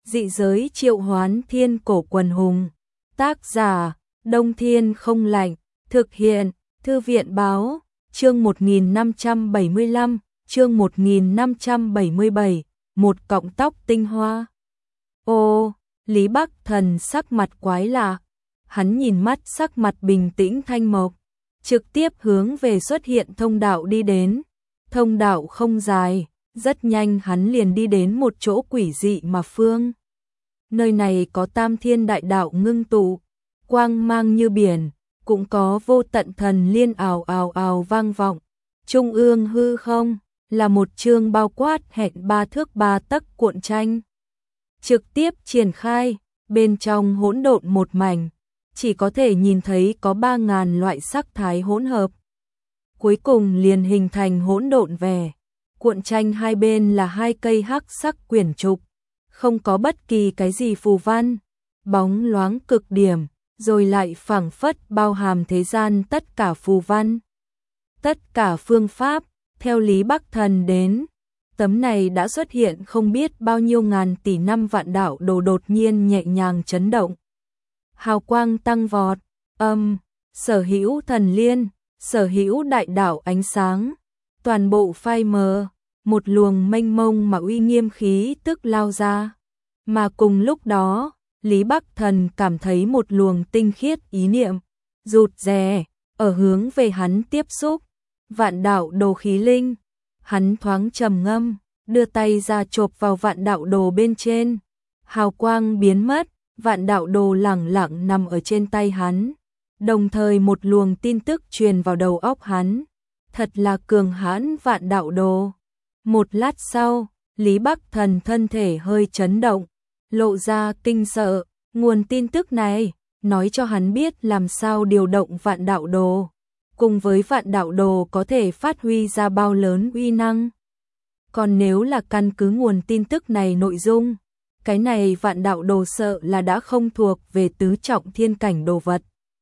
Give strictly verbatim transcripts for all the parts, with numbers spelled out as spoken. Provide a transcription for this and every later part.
Dị giới triệu hoán thiên cổ quần hùng. Tác giả, Đông Thiên không lạnh. Thực hiện, Thư viện báo, chương một nghìn năm trăm bảy mươi lăm, chương một nghìn năm trăm bảy mươi bảy, một cọng tóc tinh hoa. Ô, Lý Bắc Thần sắc mặt quái lạ. Hắn nhìn mắt sắc mặt bình tĩnh Thanh Mộc, trực tiếp hướng về xuất hiện thông đạo đi đến. Thông đạo không dài, rất nhanh hắn liền đi đến một chỗ quỷ dị mà phương. Nơi này có tam thiên đại đạo ngưng tụ, quang mang như biển, cũng có vô tận thần liên ào ào ào vang vọng. Trung ương hư không, là một chương bao quát hẹn ba thước ba tấc cuộn tranh. Trực tiếp triển khai, bên trong hỗn độn một mảnh, chỉ có thể nhìn thấy có ba ngàn loại sắc thái hỗn hợp. Cuối cùng liền hình thành hỗn độn vẻ. Cuộn tranh hai bên là hai cây hắc sắc quyển trục, không có bất kỳ cái gì phù văn, bóng loáng cực điểm, rồi lại phảng phất bao hàm thế gian tất cả phù văn. Tất cả phương pháp, theo Lý Bắc Thần đến, tấm này đã xuất hiện không biết bao nhiêu ngàn tỷ năm vạn đạo đồ đột nhiên nhẹ nhàng chấn động. Hào quang tăng vọt, âm, sở hữu thần liên, sở hữu đại đạo ánh sáng, toàn bộ phai mờ, một luồng mênh mông mà uy nghiêm khí tức lao ra. Mà cùng lúc đó, Lý Bắc Thần cảm thấy một luồng tinh khiết ý niệm, rụt rè, ở hướng về hắn tiếp xúc. Vạn đạo đồ khí linh, hắn thoáng trầm ngâm, đưa tay ra chộp vào vạn đạo đồ bên trên. Hào quang biến mất, vạn đạo đồ lẳng lặng nằm ở trên tay hắn. Đồng thời một luồng tin tức truyền vào đầu óc hắn. Thật là cường hãn vạn đạo đồ. Một lát sau, Lý Bắc Thần thân thể hơi chấn động, lộ ra kinh sợ. Nguồn tin tức này nói cho hắn biết làm sao điều động vạn đạo đồ, cùng với vạn đạo đồ có thể phát huy ra bao lớn uy năng. Còn nếu là căn cứ nguồn tin tức này nội dung, cái này vạn đạo đồ sợ là đã không thuộc về tứ trọng thiên cảnh đồ vật,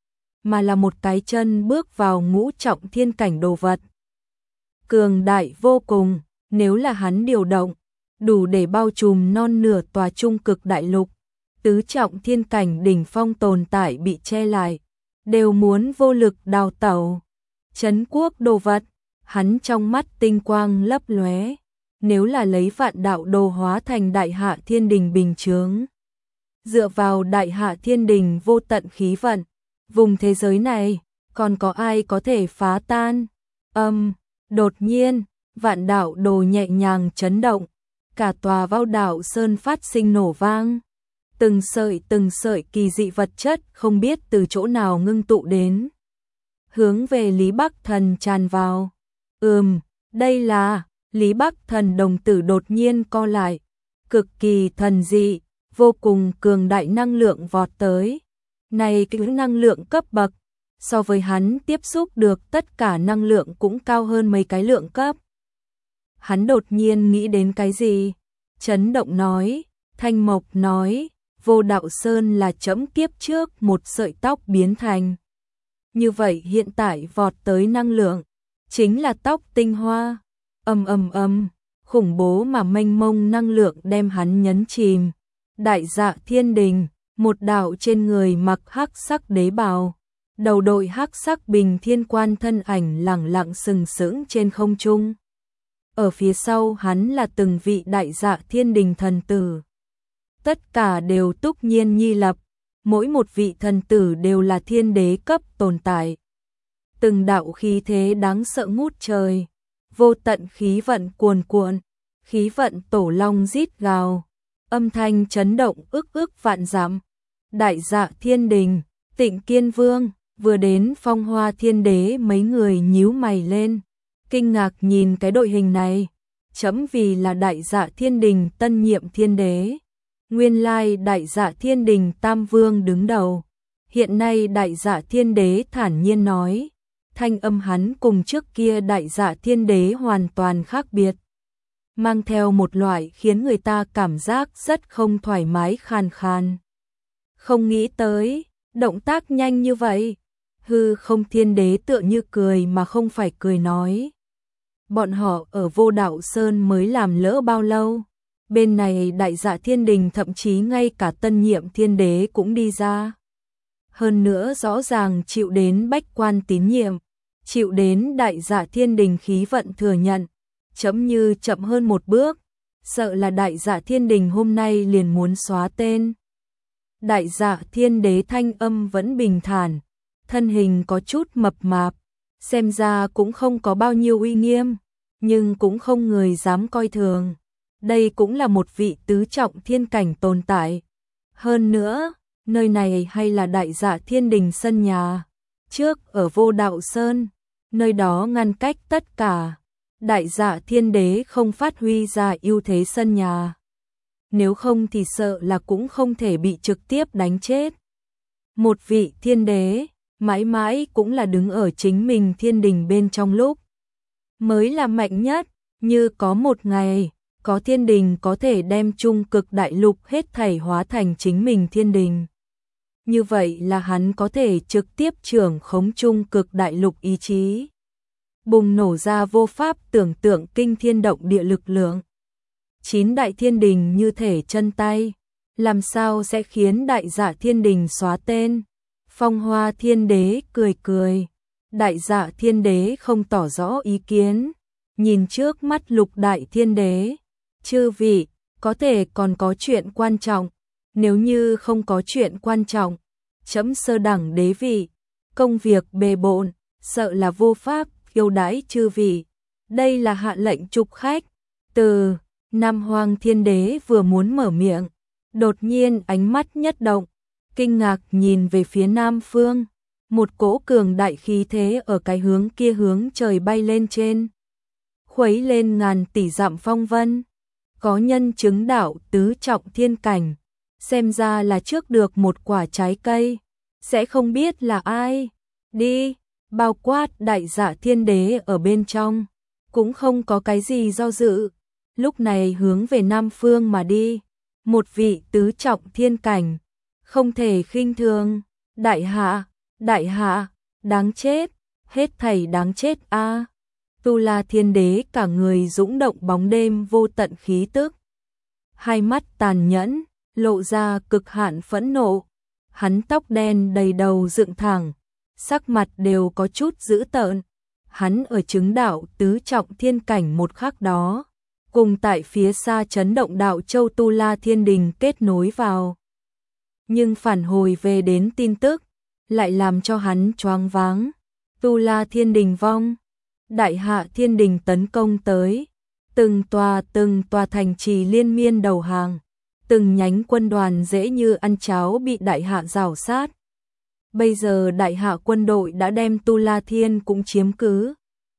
mà là một cái chân bước vào ngũ trọng thiên cảnh đồ vật. Cường đại vô cùng, nếu là hắn điều động, đủ để bao trùm non nửa tòa trung cực đại lục. Tứ trọng thiên cảnh đỉnh phong tồn tại bị che lại, đều muốn vô lực đào tẩu. Trấn quốc đồ vật, hắn trong mắt tinh quang lấp lóe. Nếu là lấy vạn đạo đồ hóa thành đại hạ thiên đình bình chướng, dựa vào đại hạ thiên đình vô tận khí vận, vùng thế giới này còn có ai có thể phá tan? Âm, đột nhiên, vạn đạo đồ nhẹ nhàng chấn động, cả tòa Vao Đạo Sơn phát sinh nổ vang. Từng sợi từng sợi kỳ dị vật chất không biết từ chỗ nào ngưng tụ đến, hướng về Lý Bắc Thần tràn vào. Ừm, đây là... Lý Bắc Thần đồng tử đột nhiên co lại, cực kỳ thần dị, vô cùng cường đại năng lượng vọt tới. Này cái năng lượng cấp bậc, so với hắn tiếp xúc được tất cả năng lượng cũng cao hơn mấy cái lượng cấp. Hắn đột nhiên nghĩ đến cái gì? Chấn động nói, Thanh Mộc nói, Vô Đạo Sơn là trẫm kiếp trước một sợi tóc biến thành. Như vậy hiện tại vọt tới năng lượng, chính là tóc tinh hoa. Ầm ầm ầm, khủng bố mà mênh mông năng lượng đem hắn nhấn chìm. Đại Dạ Thiên Đình, một đạo trên người mặc hắc sắc đế bào, đầu đội hắc sắc bình thiên quan thân ảnh lẳng lặng sừng sững trên không trung. Ở phía sau hắn là từng vị Đại Dạ Thiên Đình thần tử. Tất cả đều túc nhiên nhi lập, mỗi một vị thần tử đều là thiên đế cấp tồn tại. Từng đạo khí thế đáng sợ ngút trời. Vô tận khí vận cuồn cuộn, khí vận tổ long rít gào, âm thanh chấn động ức ức vạn dặm. Đại Dạ Thiên Đình, Tịnh Kiên Vương, vừa đến Phong Hoa Thiên Đế mấy người nhíu mày lên, kinh ngạc nhìn cái đội hình này. Chấm vì là Đại Dạ Thiên Đình tân nhiệm thiên đế, nguyên lai Đại Dạ Thiên Đình Tam Vương đứng đầu. Hiện nay Đại Dạ Thiên Đế thản nhiên nói, thanh âm hắn cùng trước kia Đại Dạ Thiên Đế hoàn toàn khác biệt, mang theo một loại khiến người ta cảm giác rất không thoải mái khàn khàn. Không nghĩ tới, động tác nhanh như vậy. Hư Không Thiên Đế tựa như cười mà không phải cười nói. Bọn họ ở Vô Đạo Sơn mới làm lỡ bao lâu, Bên này Đại Dạ Thiên Đình thậm chí ngay cả tân nhiệm thiên đế cũng đi ra. Hơn nữa rõ ràng chịu đến bách quan tín nhiệm, chịu đến Đại Dạ Thiên Đình khí vận thừa nhận, chấm như chậm hơn một bước, sợ là Đại Dạ Thiên Đình hôm nay liền muốn xóa tên. Đại Dạ Thiên Đế thanh âm vẫn bình thản, thân hình có chút mập mạp, xem ra cũng không có bao nhiêu uy nghiêm, nhưng cũng không người dám coi thường. Đây cũng là một vị tứ trọng thiên cảnh tồn tại. Hơn nữa, nơi này hay là Đại Dạ Thiên Đình sân nhà. Trước ở Vô Đạo Sơn, nơi đó ngăn cách tất cả. Đại Dạ Thiên Đế không phát huy ra ưu thế sân nhà. Nếu không thì sợ là cũng không thể bị trực tiếp đánh chết. Một vị thiên đế, mãi mãi cũng là đứng ở chính mình thiên đình bên trong lúc. Mới là mạnh nhất, như có một ngày, có thiên đình có thể đem trung cực đại lục hết thảy hóa thành chính mình thiên đình. Như vậy là hắn có thể trực tiếp trưởng khống trung cực đại lục ý chí. Bùng nổ ra vô pháp tưởng tượng kinh thiên động địa lực lượng. Chín đại thiên đình như thể chân tay, làm sao sẽ khiến Đại Dạ Thiên Đình xóa tên? Phong Hoa Thiên Đế cười cười, Đại Dạ Thiên Đế không tỏ rõ ý kiến, nhìn trước mắt Lục Đại Thiên Đế, chư vị, có thể còn có chuyện quan trọng, nếu như không có chuyện quan trọng, chấm sơ đẳng đế vị, công việc bề bộn, sợ là vô pháp yêu đãi chư vị. Đây là hạ lệnh trục khách. Từ Nam Hoang Thiên Đế vừa muốn mở miệng, đột nhiên ánh mắt nhất động, kinh ngạc nhìn về phía Nam Phương, một cỗ cường đại khí thế ở cái hướng kia hướng trời bay lên trên, khuấy lên ngàn tỷ dặm phong vân. Có nhân chứng đạo tứ trọng thiên cảnh, xem ra là trước được một quả trái cây, sẽ không biết là ai. Đi, bao quát Đại Dạ Thiên Đế ở bên trong, cũng không có cái gì do dự, lúc này hướng về Nam Phương mà đi. Một vị tứ trọng thiên cảnh, không thể khinh thường. Đại hạ, đại hạ, đáng chết, hết thảy đáng chết a. À. Tu La Thiên Đế cả người dũng động bóng đêm vô tận khí tức, hai mắt tàn nhẫn, lộ ra cực hạn phẫn nộ. Hắn tóc đen đầy đầu dựng thẳng, sắc mặt đều có chút dữ tợn. Hắn ở chứng đạo tứ trọng thiên cảnh một khắc đó, cùng tại phía xa chấn động đạo châu Tu La Thiên Đình kết nối vào. Nhưng phản hồi về đến tin tức, lại làm cho hắn choáng váng. Tu La Thiên Đình vong, Đại Hạ Thiên Đình tấn công tới, từng tòa từng tòa thành trì liên miên đầu hàng, từng nhánh quân đoàn dễ như ăn cháo bị Đại Hạ rào sát. Bây giờ Đại Hạ quân đội đã đem Tu La Thiên cũng chiếm cứ.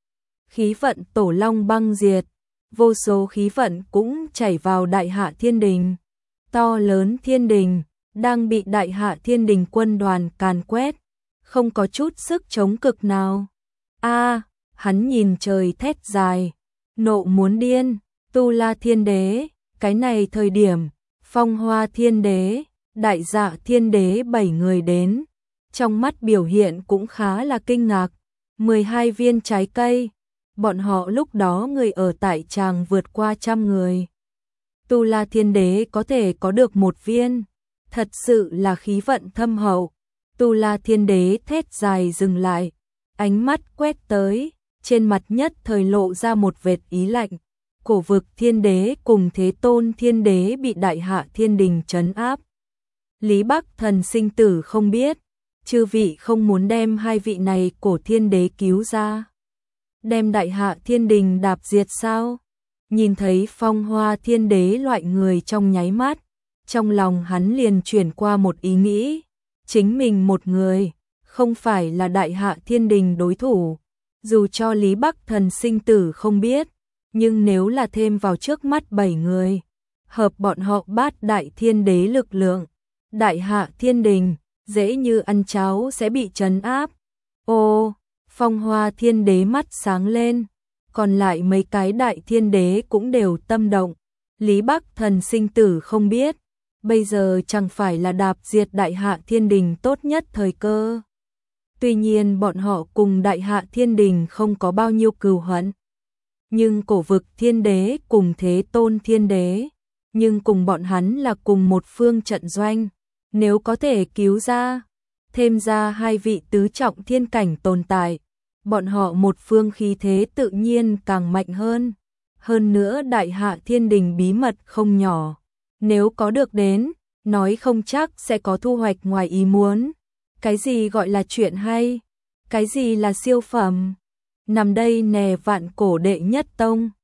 Khí vận Tổ Long băng diệt, vô số khí vận cũng chảy vào Đại Hạ Thiên Đình. To lớn thiên đình đang bị Đại Hạ Thiên Đình quân đoàn càn quét, không có chút sức chống cực nào. A, à, hắn nhìn trời thét dài, nộ muốn điên. Tu La Thiên Đế, cái này thời điểm, Phong Hoa Thiên Đế, Đại Dạ Thiên Đế bảy người đến, trong mắt biểu hiện cũng khá là kinh ngạc. mười hai viên trái cây, bọn họ lúc đó người ở tại tràng vượt qua trăm người. Tu La Thiên Đế có thể có được một viên, thật sự là khí vận thâm hậu. Tu La Thiên Đế thét dài dừng lại, ánh mắt quét tới, trên mặt nhất thời lộ ra một vệt ý lạnh. Cổ vực Thiên Đế cùng Thế Tôn Thiên Đế bị Đại Hạ Thiên Đình trấn áp. Lý Bắc Thần sinh tử không biết, chư vị không muốn đem hai vị này cổ Thiên Đế cứu ra, đem Đại Hạ Thiên Đình đạp diệt sao? Nhìn thấy Phong Hoa Thiên Đế loại người trong nháy mắt, trong lòng hắn liền chuyển qua một ý nghĩ, chính mình một người, không phải là Đại Hạ Thiên Đình đối thủ. Dù cho Lý Bắc Thần sinh tử không biết, nhưng nếu là thêm vào trước mắt bảy người, hợp bọn họ bát đại thiên đế lực lượng, Đại Hạ Thiên Đình, dễ như ăn cháo sẽ bị trấn áp. Ô, Phong Hoa Thiên Đế mắt sáng lên, còn lại mấy cái đại thiên đế cũng đều tâm động. Lý Bắc Thần sinh tử không biết, bây giờ chẳng phải là đạp diệt Đại Hạ Thiên Đình tốt nhất thời cơ. Tuy nhiên bọn họ cùng Đại Hạ Thiên Đình không có bao nhiêu cừu hận, nhưng cổ vực Thiên Đế cùng Thế Tôn Thiên Đế, nhưng cùng bọn hắn là cùng một phương trận doanh, nếu có thể cứu ra, thêm ra hai vị tứ trọng thiên cảnh tồn tại, bọn họ một phương khí thế tự nhiên càng mạnh hơn. Hơn nữa Đại Hạ Thiên Đình bí mật không nhỏ, nếu có được đến, nói không chắc sẽ có thu hoạch ngoài ý muốn. Cái gì gọi là chuyện hay? Cái gì là siêu phẩm? Nằm đây nè Vạn Cổ đệ nhất tông.